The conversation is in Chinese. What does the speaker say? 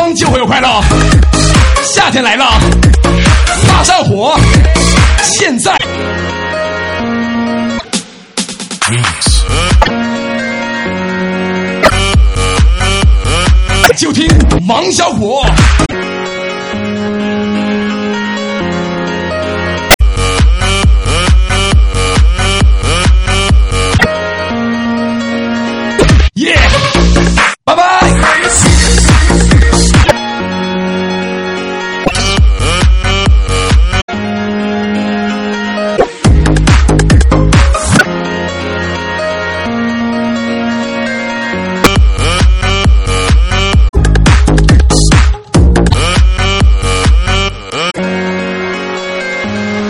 方就会有快乐。夏天来了，大山火，现在就听王小果